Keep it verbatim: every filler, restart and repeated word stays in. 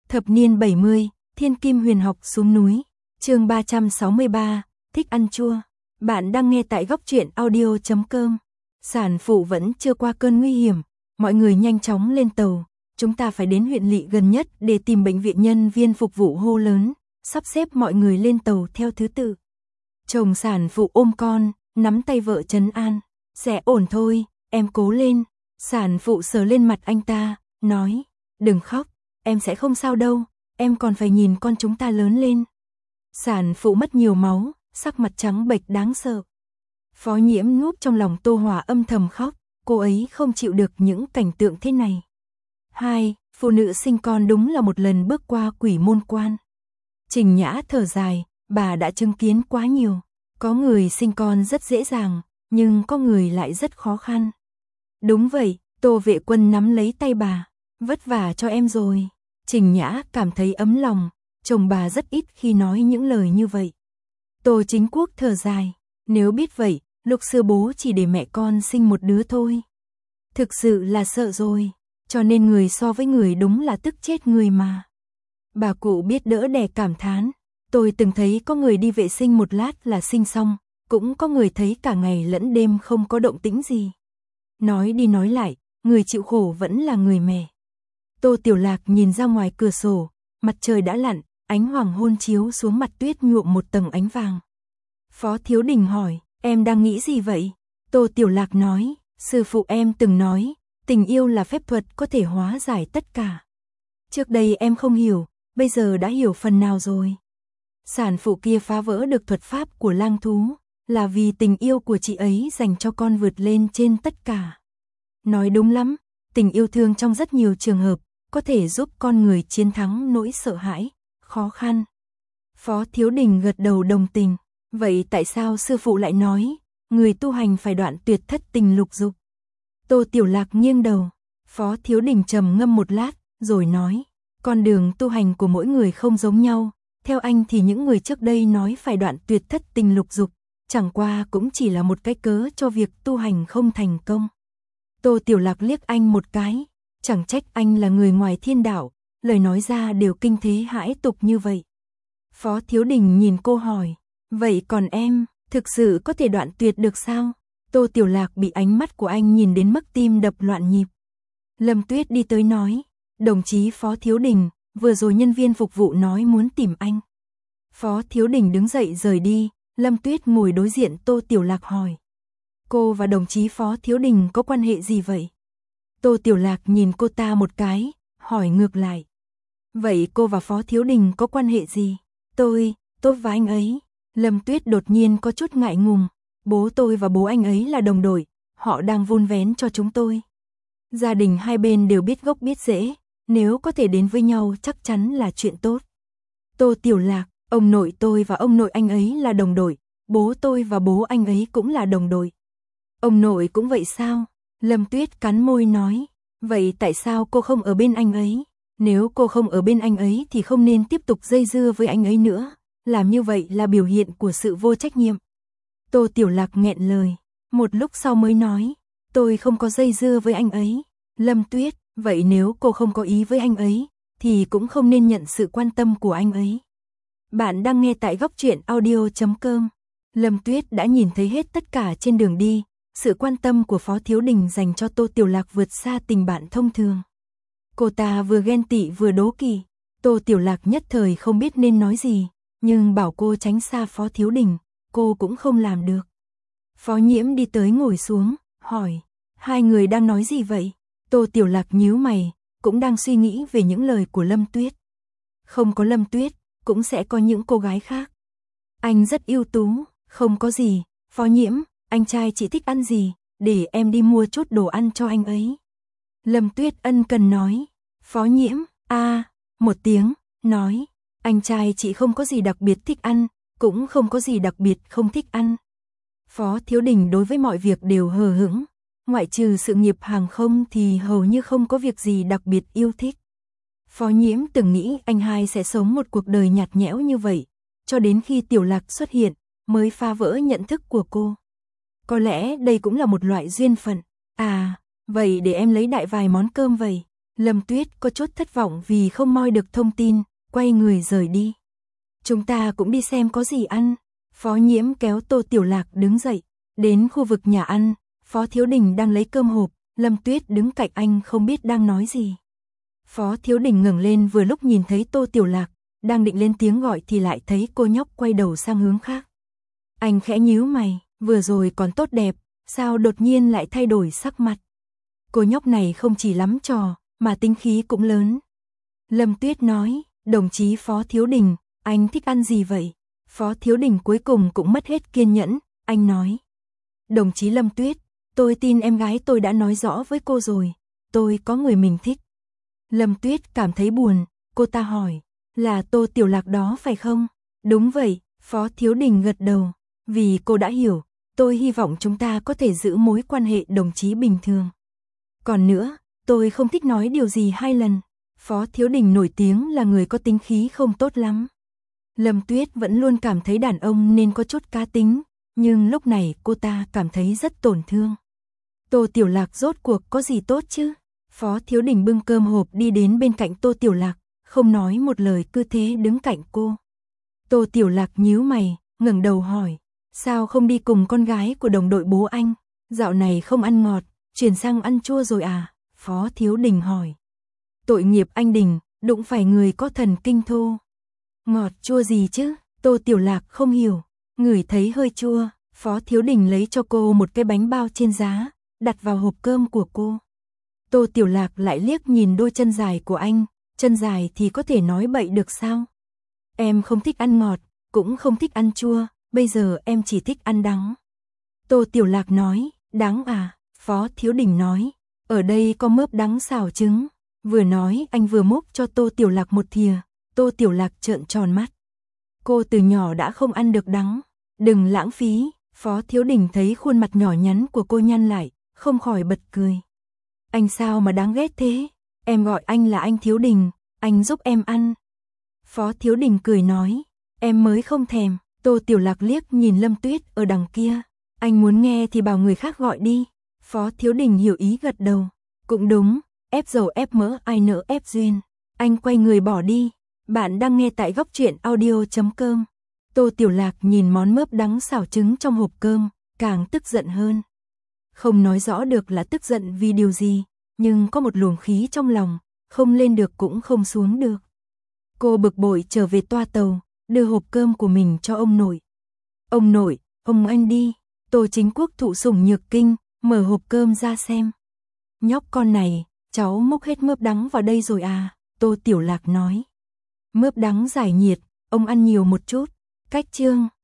Thập niên bảy mươi, Thiên Kim Huyền Học xuống núi. Chương ba trăm sáu mươi ba, thích ăn chua. Bạn đang nghe tại góc truyện audio chấm com. Sản phụ vẫn chưa qua cơn nguy hiểm, mọi người nhanh chóng lên tàu, chúng ta phải đến huyện lỵ gần nhất để tìm bệnh viện. Nhân viên phục vụ hô lớn, sắp xếp mọi người lên tàu theo thứ tự. Chồng sản phụ ôm con, nắm tay vợ trấn an, sẽ ổn thôi, em cố lên. Sản phụ sờ lên mặt anh ta, nói, đừng khóc, em sẽ không sao đâu, em còn phải nhìn con chúng ta lớn lên. Sản phụ mất nhiều máu, sắc mặt trắng bệch đáng sợ. Phó Nhiễm núp trong lòng Tô Hòa âm thầm khóc, cô ấy không chịu được những cảnh tượng thế này. Hai, phụ nữ sinh con đúng là một lần bước qua quỷ môn quan. Trình Nhã thở dài, bà đã chứng kiến quá nhiều, có người sinh con rất dễ dàng, nhưng có người lại rất khó khăn. Đúng vậy, Tô Vệ Quân nắm lấy tay bà, vất vả cho em rồi. Trình Nhã cảm thấy ấm lòng, chồng bà rất ít khi nói những lời như vậy. Tô Chính Quốc thở dài, nếu biết vậy, lúc xưa bố chỉ để mẹ con sinh một đứa thôi. Thực sự là sợ rồi, cho nên người so với người đúng là tức chết người mà. Bà cụ biết đỡ đẻ cảm thán, tôi từng thấy có người đi vệ sinh một lát là sinh xong, cũng có người thấy cả ngày lẫn đêm không có động tĩnh gì. Nói đi nói lại, người chịu khổ vẫn là người mẹ. Tô Tiểu Lạc nhìn ra ngoài cửa sổ, mặt trời đã lặn, ánh hoàng hôn chiếu xuống mặt tuyết nhuộm một tầng ánh vàng. Phó Thiếu Đình hỏi, em đang nghĩ gì vậy? Tô Tiểu Lạc nói, sư phụ em từng nói, tình yêu là phép thuật có thể hóa giải tất cả. Trước đây em không hiểu, bây giờ đã hiểu phần nào rồi. Sản phụ kia phá vỡ được thuật pháp của lang thú, là vì tình yêu của chị ấy dành cho con vượt lên trên tất cả. Nói đúng lắm, tình yêu thương trong rất nhiều trường hợp, có thể giúp con người chiến thắng nỗi sợ hãi, khó khăn. Phó Thiếu Đình gật đầu đồng tình, vậy tại sao sư phụ lại nói, người tu hành phải đoạn tuyệt thất tình lục dục? Tô Tiểu Lạc nghiêng đầu, Phó Thiếu Đình trầm ngâm một lát, rồi nói, con đường tu hành của mỗi người không giống nhau, theo anh thì những người trước đây nói phải đoạn tuyệt thất tình lục dục, chẳng qua cũng chỉ là một cái cớ cho việc tu hành không thành công. Tô Tiểu Lạc liếc anh một cái, chẳng trách anh là người ngoài thiên đạo, lời nói ra đều kinh thế hãi tục như vậy. Phó Thiếu Đình nhìn cô hỏi, vậy còn em, thực sự có thể đoạn tuyệt được sao? Tô Tiểu Lạc bị ánh mắt của anh nhìn đến mức tim đập loạn nhịp. Lâm Tuyết đi tới nói, đồng chí Phó Thiếu Đình, vừa rồi nhân viên phục vụ nói muốn tìm anh. Phó Thiếu Đình đứng dậy rời đi, Lâm Tuyết ngồi đối diện Tô Tiểu Lạc hỏi, cô và đồng chí Phó Thiếu Đình có quan hệ gì vậy? Tô Tiểu Lạc nhìn cô ta một cái, hỏi ngược lại, vậy cô và Phó Thiếu Đình có quan hệ gì? Tôi, tốt với anh ấy. Lâm Tuyết đột nhiên có chút ngại ngùng, bố tôi và bố anh ấy là đồng đội, họ đang vun vén cho chúng tôi. Gia đình hai bên đều biết gốc biết rễ, nếu có thể đến với nhau chắc chắn là chuyện tốt. Tô Tiểu Lạc, ông nội tôi và ông nội anh ấy là đồng đội, bố tôi và bố anh ấy cũng là đồng đội. Ông nội cũng vậy sao? Lâm Tuyết cắn môi nói, vậy tại sao cô không ở bên anh ấy? Nếu cô không ở bên anh ấy thì không nên tiếp tục dây dưa với anh ấy nữa, làm như vậy là biểu hiện của sự vô trách nhiệm. Tô Tiểu Lạc nghẹn lời, một lúc sau mới nói, tôi không có dây dưa với anh ấy. Lâm Tuyết, vậy nếu cô không có ý với anh ấy, thì cũng không nên nhận sự quan tâm của anh ấy. Bạn đang nghe tại góc truyện audio chấm com. Lâm Tuyết đã nhìn thấy hết tất cả trên đường đi, sự quan tâm của Phó Thiếu Đình dành cho Tô Tiểu Lạc vượt xa tình bạn thông thường. Cô ta vừa ghen tị vừa đố kỵ, Tô Tiểu Lạc nhất thời không biết nên nói gì, nhưng bảo cô tránh xa Phó Thiếu Đình, cô cũng không làm được. Phó Nhiễm đi tới ngồi xuống, hỏi, hai người đang nói gì vậy? Tô Tiểu Lạc nhíu mày, cũng đang suy nghĩ về những lời của Lâm Tuyết. Không có Lâm Tuyết, cũng sẽ có những cô gái khác. Anh rất ưu tú, không có gì. Phó Nhiễm, anh trai chị thích ăn gì, để em đi mua chút đồ ăn cho anh ấy. Lâm Tuyết ân cần nói. Phó Nhiễm, a à, một tiếng, nói, anh trai chị không có gì đặc biệt thích ăn, cũng không có gì đặc biệt không thích ăn. Phó Thiếu Đình đối với mọi việc đều hờ hững, ngoại trừ sự nghiệp hàng không thì hầu như không có việc gì đặc biệt yêu thích. Phó Nhiễm từng nghĩ anh hai sẽ sống một cuộc đời nhạt nhẽo như vậy, cho đến khi Tiểu Lạc xuất hiện, mới phá vỡ nhận thức của cô. Có lẽ đây cũng là một loại duyên phận. À, vậy để em lấy đại vài món cơm vậy. Lâm Tuyết có chút thất vọng vì không moi được thông tin, quay người rời đi. Chúng ta cũng đi xem có gì ăn. Phó Nhiễm kéo Tô Tiểu Lạc đứng dậy, đến khu vực nhà ăn, Phó Thiếu Đình đang lấy cơm hộp, Lâm Tuyết đứng cạnh anh không biết đang nói gì. Phó Thiếu Đình ngẩng lên vừa lúc nhìn thấy Tô Tiểu Lạc, đang định lên tiếng gọi thì lại thấy cô nhóc quay đầu sang hướng khác. Anh khẽ nhíu mày, vừa rồi còn tốt đẹp, sao đột nhiên lại thay đổi sắc mặt. Cô nhóc này không chỉ lắm trò, mà tính khí cũng lớn. Lâm Tuyết nói, đồng chí Phó Thiếu Đình, anh thích ăn gì vậy? Phó Thiếu Đình cuối cùng cũng mất hết kiên nhẫn, anh nói. Đồng chí Lâm Tuyết, tôi tin em gái tôi đã nói rõ với cô rồi, tôi có người mình thích. Lâm Tuyết cảm thấy buồn, cô ta hỏi, là Tô Tiểu Lạc đó phải không? Đúng vậy, Phó Thiếu Đình gật đầu, vì cô đã hiểu, tôi hy vọng chúng ta có thể giữ mối quan hệ đồng chí bình thường. Còn nữa, tôi không thích nói điều gì hai lần. Phó Thiếu Đình nổi tiếng là người có tính khí không tốt lắm. Lâm Tuyết vẫn luôn cảm thấy đàn ông nên có chút cá tính, nhưng lúc này cô ta cảm thấy rất tổn thương. Tô Tiểu Lạc rốt cuộc có gì tốt chứ? Phó Thiếu Đình bưng cơm hộp đi đến bên cạnh Tô Tiểu Lạc, không nói một lời cứ thế đứng cạnh cô. Tô Tiểu Lạc nhíu mày, ngẩng đầu hỏi, sao không đi cùng con gái của đồng đội bố anh? Dạo này không ăn ngọt, chuyển sang ăn chua rồi à? Phó Thiếu Đình hỏi. Tội nghiệp anh Đình, đụng phải người có thần kinh thô. Ngọt chua gì chứ? Tô Tiểu Lạc không hiểu, ngửi thấy hơi chua. Phó Thiếu Đình lấy cho cô một cái bánh bao trên giá, đặt vào hộp cơm của cô. Tô Tiểu Lạc lại liếc nhìn đôi chân dài của anh, chân dài thì có thể nói bậy được sao? Em không thích ăn ngọt, cũng không thích ăn chua, bây giờ em chỉ thích ăn đắng. Tô Tiểu Lạc nói, đắng à? Phó Thiếu Đình nói, ở đây có mớp đắng xào trứng. Vừa nói anh vừa múc cho Tô Tiểu Lạc một thìa, Tô Tiểu Lạc trợn tròn mắt. Cô từ nhỏ đã không ăn được đắng, đừng lãng phí. Phó Thiếu Đình thấy khuôn mặt nhỏ nhắn của cô nhăn lại, không khỏi bật cười. Anh sao mà đáng ghét thế? Em gọi anh là anh Thiếu Đình, anh giúp em ăn. Phó Thiếu Đình cười nói, em mới không thèm. Tô Tiểu Lạc liếc nhìn Lâm Tuyết ở đằng kia, anh muốn nghe thì bảo người khác gọi đi. Phó Thiếu Đình hiểu ý gật đầu, cũng đúng, ép dầu ép mỡ ai nỡ ép duyên. Anh quay người bỏ đi. Bạn đang nghe tại góc truyện audio chấm com. Tô Tiểu Lạc nhìn món mớp đắng xào trứng trong hộp cơm, càng tức giận hơn. Không nói rõ được là tức giận vì điều gì, nhưng có một luồng khí trong lòng, không lên được cũng không xuống được. Cô bực bội trở về toa tàu, đưa hộp cơm của mình cho ông nội. Ông nội, ông anh đi. Tô Chính Quốc thụ sủng nhược kinh, mở hộp cơm ra xem. Nhóc con này, cháu múc hết mớp đắng vào đây rồi à? Tô Tiểu Lạc nói. Mớp đắng giải nhiệt, ông ăn nhiều một chút. Cách chương